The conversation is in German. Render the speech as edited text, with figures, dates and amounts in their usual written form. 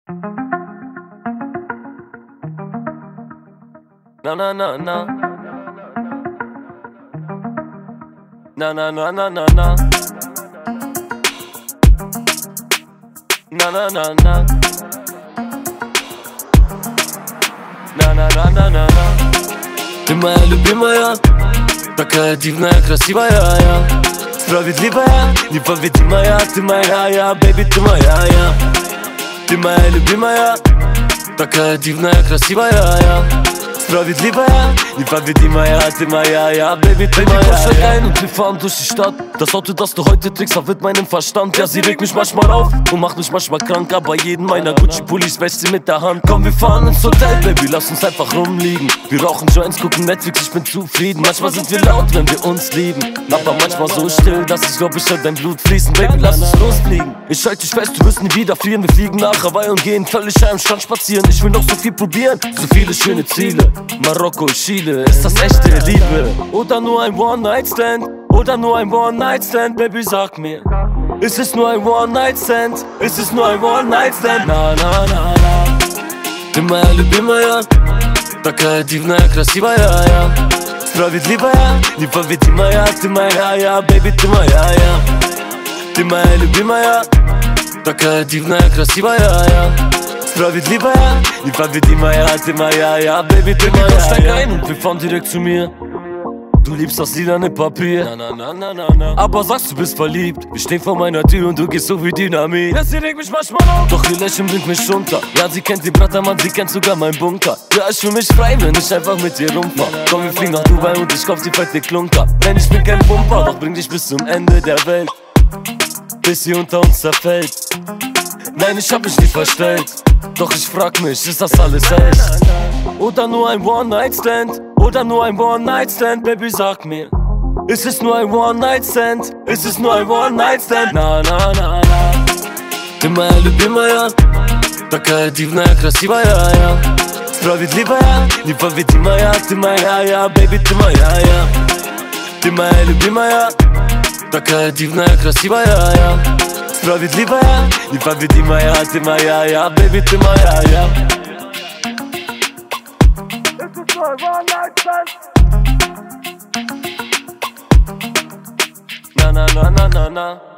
Na na na na. Na na na na na na. Na na na na. На на на на на на. Ты моя любимая, такая дивная, красивая, я справедливая, непобедимая. Ты моя, я, бэйби, ты моя, я. Ты моя любимая, такая дивная, красивая, я sправedливая, непобедимая, ты моя, ja, Baby, ты moja, ja. Steig ein und wir fahren durch die Stadt. Das Auto, das du heute trägst, verwirrt meinen Verstand. Ja, sie regt mich manchmal auf und macht mich manchmal krank. Aber jeden meiner Gucci-Pullis wäscht sie mit der Hand. Komm, wir fahren ins Hotel, Baby, lass uns einfach rumliegen. Wir rauchen Joints, gucken Netflix, ich bin zufrieden. Manchmal sind wir laut, wenn wir uns lieben, aber manchmal so still, dass ich glaub, ich hör dein Blut fließen. Baby, lass uns losfliegen. Ich halt dich fest, du wirst nie wieder frieren. Wir fliegen nach Hawaii und gehen völlig am Strand spazieren. Ich will noch so viel probieren, so viele schöne Ziele. Marokko, Chile, ist das echte Liebe? Oder nur ein One-Night-Stand? Oder nur ein One-Night-Stand? Baby, sag mir, ist es nur ein One-Night-Stand? Ist es nur ein One-Night-Stand? Na, na, na, na. Ты моя любимая, такая дивная, красивая, я справедливая, непобедимая. Ты моя, я, baby, ты моя, я. Ты моя любимая, такая дивная, красивая, я sправедливая, непобедимая, ты моя, ja, Baby, ты moja, steig ein und wir fahren direkt zu mir. Du liebst das lilane Papier, na, na, na, na, na. Aber sagst, du bist verliebt. Wir stehen vor meiner Tür und du gehst so wie Dynamit. Ja, sie regt mich manchmal auf, doch ihr Lächeln bringt mich runter. Ja, sie kennt den Brattermann, sie kennt sogar meinen Bunker. Ja, ich fühl mich frei, wenn ich einfach mit dir rumfahr. Komm, wir fliegen nach Dubai und ich kauf die fette Klunker. Denn ich bin kein Pumper, doch bring dich bis zum Ende der Welt, bis sie unter uns zerfällt. Nein, ich hab mich nie verstellt, doch ich frag mich, ist das alles echt? Oder nur ein One-Night-Stand? Oder nur ein One-Night-Stand? Baby, sag mir, ist es nur ein One-Night-Stand? Ist es nur ein One-Night-Stand? На, на, на, на. Ты моя любимая, такая дивная, красивая, я справедливая, непобедимая. Ты моя, я, baby, ты моя, я. Ты моя любимая, такая дивная, красивая, я справедливая, непобедимая. Ты моя, я, baby, ты моя, я. Na na na na na na.